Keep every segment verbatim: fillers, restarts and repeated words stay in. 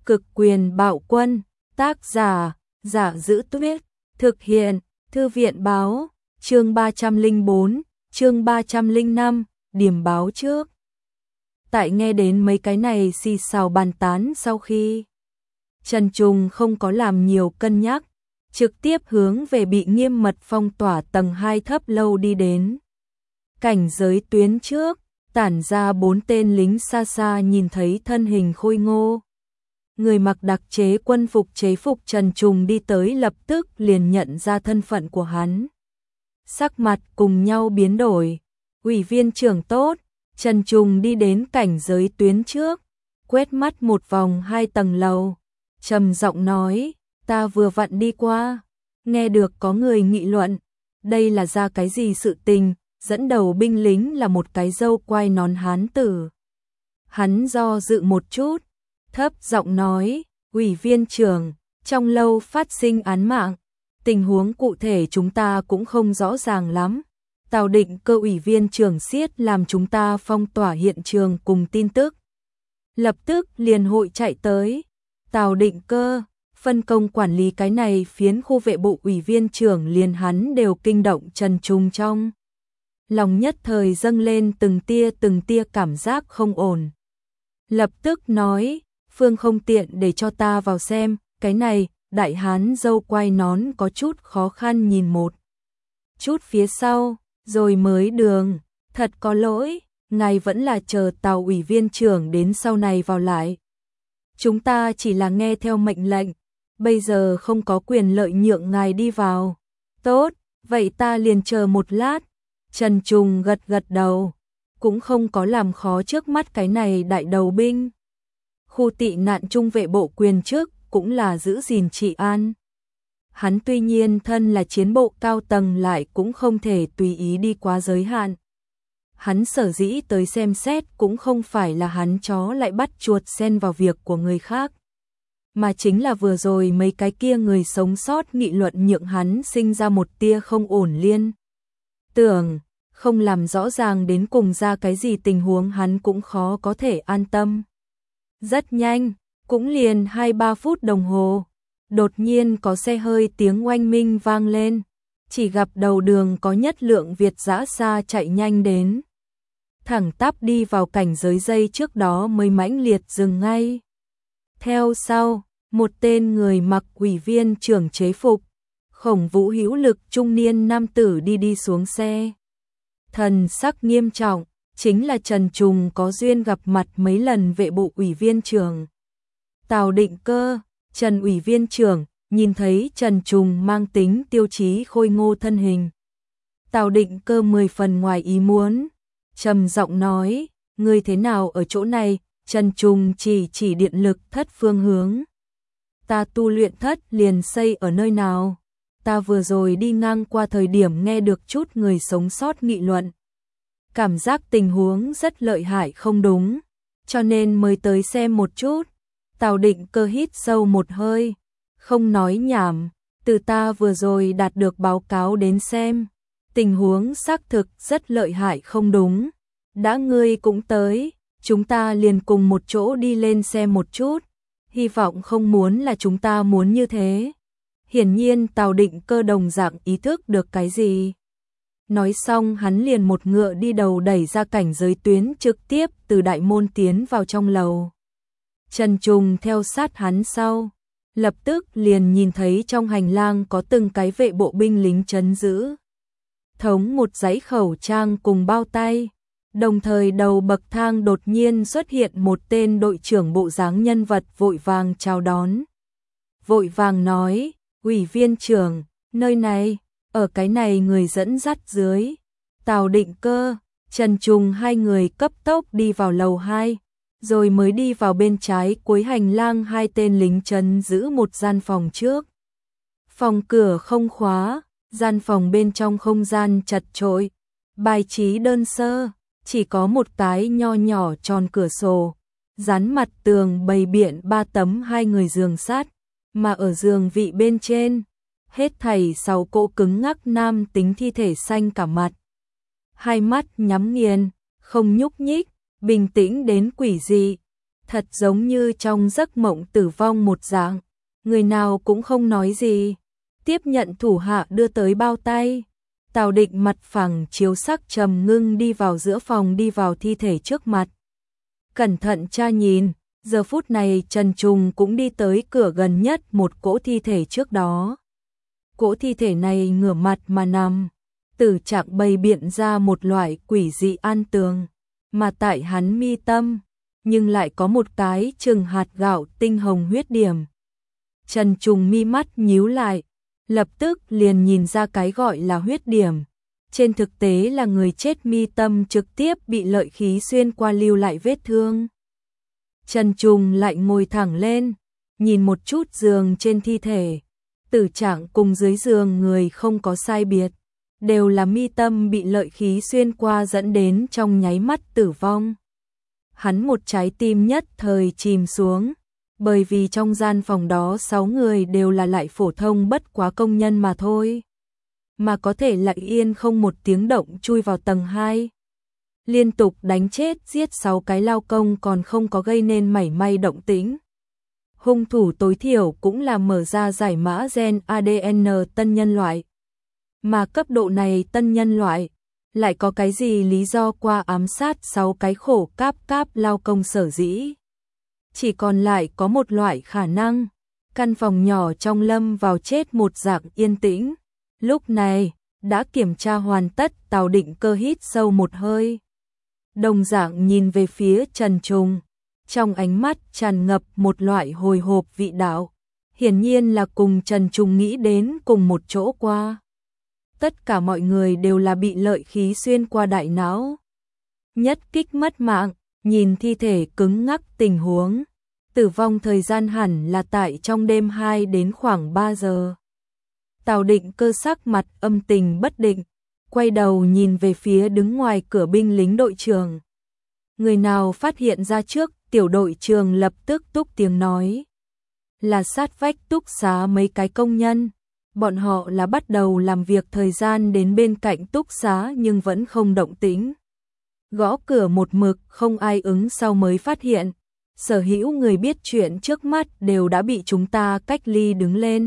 Cực quyền bạo quân, tác giả, Giả Giữ Tuyết, thực hiện, Thư viện báo, chương ba trăm lẻ bốn, chương ba trăm lẻ năm, điểm báo trước. Tại nghe đến mấy cái này xì xào bàn tán sau khi, Trần Trùng không có làm nhiều cân nhắc, trực tiếp hướng về bị nghiêm mật phong tỏa tầng hai thấp lâu đi đến. Cảnh giới tuyến trước, tản ra bốn tên lính xa xa nhìn thấy thân hình khôi ngô. Người mặc đặc chế quân phục chế phục Trần Trùng đi tới lập tức liền nhận ra thân phận của hắn. Sắc mặt cùng nhau biến đổi, ủy viên trưởng tốt, Trần Trùng đi đến cảnh giới tuyến trước, quét mắt một vòng hai tầng lầu, trầm giọng nói, ta vừa vặn đi qua, nghe được có người nghị luận, đây là ra cái gì sự tình, dẫn đầu binh lính là một cái râu quai nón hán tử. Hắn do dự một chút, thấp giọng nói, ủy viên trưởng, trong lâu phát sinh án mạng, tình huống cụ thể chúng ta cũng không rõ ràng lắm. Tào Định Cơ ủy viên trưởng siết làm chúng ta phong tỏa hiện trường cùng tin tức. Lập tức liền hội chạy tới. Tào Định Cơ, phân công quản lý cái này phiến khu vệ bộ ủy viên trưởng liền hắn đều kinh động Trần Trùng trong. Lòng nhất thời dâng lên từng tia từng tia cảm giác không ổn. Lập tức nói, Phương không tiện để cho ta vào xem, cái này, đại hán râu quai nón có chút khó khăn nhìn một chút phía sau, rồi mới đường, thật có lỗi, ngài vẫn là chờ Tào ủy viên trưởng đến sau này vào lại. Chúng ta chỉ là nghe theo mệnh lệnh, bây giờ không có quyền lợi nhượng ngài đi vào. Tốt, vậy ta liền chờ một lát. Trần Trùng gật gật đầu, cũng không có làm khó trước mắt cái này đại đầu binh. Khu tị nạn trung vệ bộ quyền trước cũng là giữ gìn trị an. Hắn tuy nhiên thân là chiến bộ cao tầng lại cũng không thể tùy ý đi quá giới hạn. Hắn sở dĩ tới xem xét cũng không phải là hắn chó lại bắt chuột xen vào việc của người khác. Mà chính là vừa rồi mấy cái kia người sống sót nghị luận nhượng hắn sinh ra một tia không ổn liên. Tưởng, không làm rõ ràng đến cùng ra cái gì tình huống hắn cũng khó có thể an tâm. Rất nhanh, cũng liền hai ba phút đồng hồ, đột nhiên có xe hơi tiếng oanh minh vang lên, chỉ gặp đầu đường có nhất lượng Việt dã xa chạy nhanh đến. Thẳng tắp đi vào cảnh giới dây trước đó mới mãnh liệt dừng ngay. Theo sau, một tên người mặc ủy viên trưởng chế phục, khổng vũ hữu lực trung niên nam tử đi đi xuống xe. Thần sắc nghiêm trọng, chính là Trần Trùng có duyên gặp mặt mấy lần vệ bộ ủy viên trưởng. Tào Định Cơ, Trần ủy viên trưởng, nhìn thấy Trần Trùng mang tính tiêu chí khôi ngô thân hình. Tào Định Cơ mười phần ngoài ý muốn, trầm giọng nói, ngươi thế nào ở chỗ này? Trần Trùng chỉ chỉ điện lực thất phương hướng. Ta tu luyện thất liền xây ở nơi nào? Ta vừa rồi đi ngang qua thời điểm nghe được chút người sống sót nghị luận. Cảm giác tình huống rất lợi hại không đúng, cho nên mới tới xem một chút. Tào Định Cơ hít sâu một hơi, không nói nhảm, từ ta vừa rồi đạt được báo cáo đến xem. Tình huống xác thực rất lợi hại không đúng. Đã ngươi cũng tới, chúng ta liền cùng một chỗ đi lên xem một chút. Hy vọng không muốn là chúng ta muốn như thế. Hiển nhiên Tào Định Cơ đồng dạng ý thức được cái gì. Nói xong hắn liền một ngựa đi đầu đẩy ra cảnh giới tuyến trực tiếp từ đại môn tiến vào trong lầu. Trần Trùng theo sát hắn sau, lập tức liền nhìn thấy trong hành lang có từng cái vệ bộ binh lính trấn giữ. Thống một dãy khẩu trang cùng bao tay, đồng thời đầu bậc thang đột nhiên xuất hiện một tên đội trưởng bộ dáng nhân vật vội vàng chào đón. Vội vàng nói, ủy viên trưởng, nơi này, ở cái này người dẫn dắt dưới. Tào Định Cơ, Trần Trùng hai người cấp tốc đi vào lầu hai, rồi mới đi vào bên trái cuối hành lang hai tên lính trấn giữ một gian phòng trước. Phòng cửa không khóa, gian phòng bên trong không gian chật chội, bài trí đơn sơ, chỉ có một cái nho nhỏ tròn cửa sổ, dán mặt tường bày biện ba tấm hai người giường sát, mà ở giường vị bên trên, hết thảy sáu cỗ cứng ngắc nam tính thi thể xanh cả mặt. Hai mắt nhắm nghiền, không nhúc nhích, bình tĩnh đến quỷ dị. thật giống như trong giấc mộng tử vong một dạng, người nào cũng không nói gì, tiếp nhận thủ hạ đưa tới bao tay. Tào Định mặt phẳng chiếu sắc trầm ngưng đi vào giữa phòng, đi vào thi thể trước mặt. Cẩn thận tra nhìn, giờ phút này Trần Trùng cũng đi tới cửa gần nhất một cỗ thi thể trước đó. Cỗ thi thể này ngửa mặt mà nằm, tử trạng bày biện ra một loại quỷ dị an tường, mà tại hắn mi tâm, nhưng lại có một cái chừng hạt gạo tinh hồng huyết điểm. Trần Trùng mi mắt nhíu lại, lập tức liền nhìn ra cái gọi là huyết điểm. Trên thực tế là người chết mi tâm trực tiếp bị lợi khí xuyên qua lưu lại vết thương. Trần Trùng lại ngồi thẳng lên, nhìn một chút giường trên thi thể. Tử trạng cùng dưới giường người không có sai biệt, đều là mi tâm bị lợi khí xuyên qua dẫn đến trong nháy mắt tử vong. Hắn một trái tim nhất thời chìm xuống, bởi vì trong gian phòng đó sáu người đều là lại phổ thông bất quá công nhân mà thôi, mà có thể lặng yên không một tiếng động chui vào tầng hai. Liên tục đánh chết giết sáu cái lao công còn không có gây nên mảy may động tĩnh. Hung thủ tối thiểu cũng là mở ra giải mã gen a đê en tân nhân loại. Mà cấp độ này tân nhân loại, lại có cái gì lý do qua ám sát sáu cái khổ cáp cáp lao công sở dĩ. Chỉ còn lại có một loại khả năng, căn phòng nhỏ trong lâm vào chết một dạng yên tĩnh. Lúc này, đã kiểm tra hoàn tất, Tào Định Cơ hít sâu một hơi. Đồng dạng nhìn về phía Trần Trùng, trong ánh mắt tràn ngập một loại hồi hộp vị đạo, hiển nhiên là cùng Trần Trùng nghĩ đến cùng một chỗ qua. Tất cả mọi người đều là bị lợi khí xuyên qua đại não. Nhất kích mất mạng, nhìn thi thể cứng ngắc tình huống. Tử vong thời gian hẳn là tại trong đêm hai đến khoảng ba giờ. Tào Định Cơ sắc mặt âm tình bất định, quay đầu nhìn về phía đứng ngoài cửa binh lính đội trưởng. Người nào phát hiện ra trước, tiểu đội trưởng lập tức túc tiếng nói. Là sát vách túc xá mấy cái công nhân. Bọn họ là bắt đầu làm việc thời gian đến bên cạnh túc xá nhưng vẫn không động tĩnh. Gõ cửa một mực không ai ứng sau mới phát hiện. Sở hữu người biết chuyện trước mắt đều đã bị chúng ta cách ly đứng lên.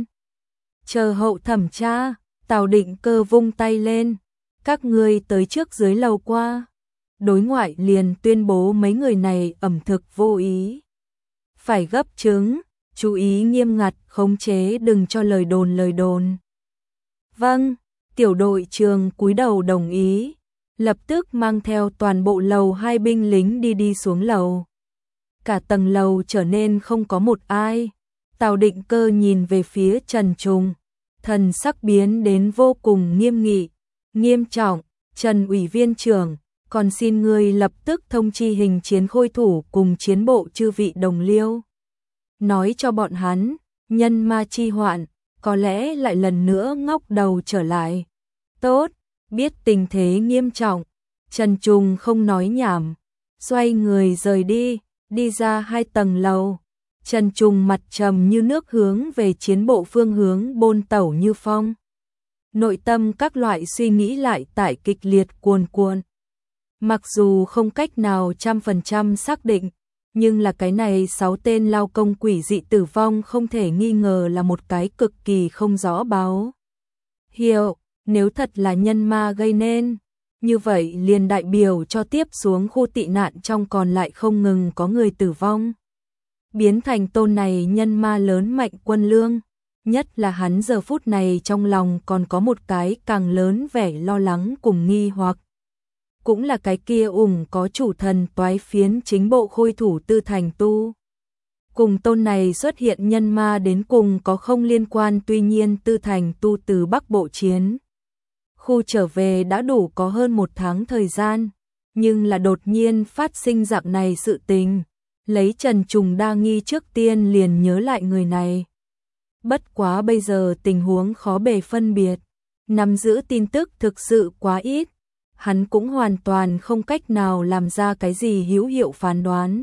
Chờ hậu thẩm tra, Tào Định Cơ vung tay lên. Các ngươi tới trước dưới lầu qua. Đối ngoại liền tuyên bố mấy người này ẩm thực vô ý. Phải gấp chứng, chú ý nghiêm ngặt, khống chế đừng cho lời đồn lời đồn. Vâng, tiểu đội trưởng cúi đầu đồng ý. Lập tức mang theo toàn bộ lầu hai binh lính đi đi xuống lầu. Cả tầng lầu trở nên không có một ai. Tào Định Cơ nhìn về phía Trần Trùng, thần sắc biến đến vô cùng nghiêm nghị, nghiêm trọng. Trần ủy viên trưởng, còn xin ngươi lập tức thông chi hình chiến khôi thủ cùng chiến bộ chư vị đồng liêu. Nói cho bọn hắn, nhân ma chi hoạn, có lẽ lại lần nữa ngóc đầu trở lại. Tốt, biết tình thế nghiêm trọng, Trần Trùng không nói nhảm, xoay người rời đi, đi ra hai tầng lầu. Trần Trùng mặt trầm như nước hướng về chiến bộ phương hướng bôn tẩu như phong. Nội tâm các loại suy nghĩ lại tại kịch liệt cuồn cuộn. Mặc dù không cách nào trăm phần trăm xác định, nhưng là cái này sáu tên lao công quỷ dị tử vong không thể nghi ngờ là một cái cực kỳ không rõ báo hiệu. Nếu thật là nhân ma gây nên, như vậy liền đại biểu cho tiếp xuống khu tị nạn trong còn lại không ngừng có người tử vong. Biến thành tôn này nhân ma lớn mạnh quân lương, nhất là hắn giờ phút này trong lòng còn có một cái càng lớn vẻ lo lắng cùng nghi hoặc. Cũng là cái kia ủng có chủ thần toái phiến chính bộ khôi thủ Tư Thành Tu. Cùng tôn này xuất hiện nhân ma đến cùng có không liên quan, tuy nhiên Tư Thành Tu từ Bắc Bộ chiến khu trở về đã đủ có hơn một tháng thời gian, nhưng là đột nhiên phát sinh dạng này sự tình, lấy Trần Trùng đa nghi trước tiên liền nhớ lại người này. Bất quá bây giờ tình huống khó bề phân biệt, nắm giữ tin tức thực sự quá ít, hắn cũng hoàn toàn không cách nào làm ra cái gì hữu hiệu phán đoán.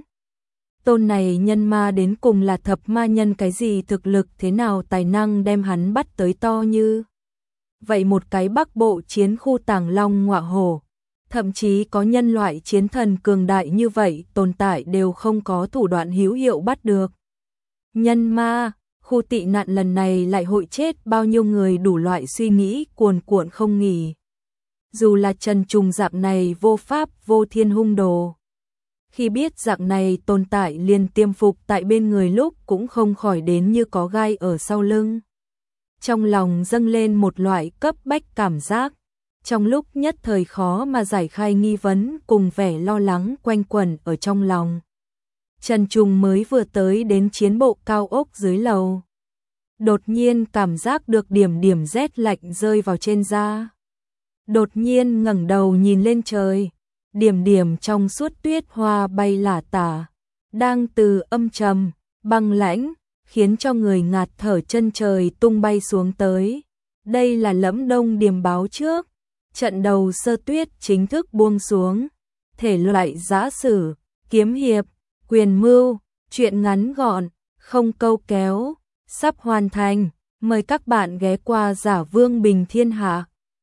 Tôn này nhân ma đến cùng là thập ma nhân cái gì, thực lực thế nào, tài năng đem hắn bắt tới to như vậy một cái Bắc Bộ chiến khu Tàng Long ngọa hổ. Thậm chí có nhân loại chiến thần cường đại như vậy tồn tại đều không có thủ đoạn hữu hiệu bắt được. Nhân ma, khu tị nạn lần này lại hội chết bao nhiêu người, đủ loại suy nghĩ cuồn cuộn không nghỉ. Dù là Trần Trùng dạng này vô pháp vô thiên hung đồ, khi biết dạng này tồn tại liền tiêm phục tại bên người lúc cũng không khỏi đến như có gai ở sau lưng. Trong lòng dâng lên một loại cấp bách cảm giác, trong lúc nhất thời khó mà giải khai nghi vấn cùng vẻ lo lắng quanh quẩn ở trong lòng. Trần Trùng mới vừa tới đến chiến bộ cao ốc dưới lầu. Đột nhiên cảm giác được điểm điểm rét lạnh rơi vào trên da. Đột nhiên ngẩng đầu nhìn lên trời, điểm điểm trong suốt tuyết hoa bay lả tả, đang từ âm trầm, băng lãnh, khiến cho người ngạt thở chân trời tung bay xuống tới. Đây là Lẫm Đông điểm báo trước, trận đầu sơ tuyết chính thức buông xuống, thể loại giã sử, kiếm hiệp, quyền mưu, truyện ngắn gọn, không câu kéo, sắp hoàn thành, mời các bạn ghé qua Giả Vương Bình Thiên Hạ.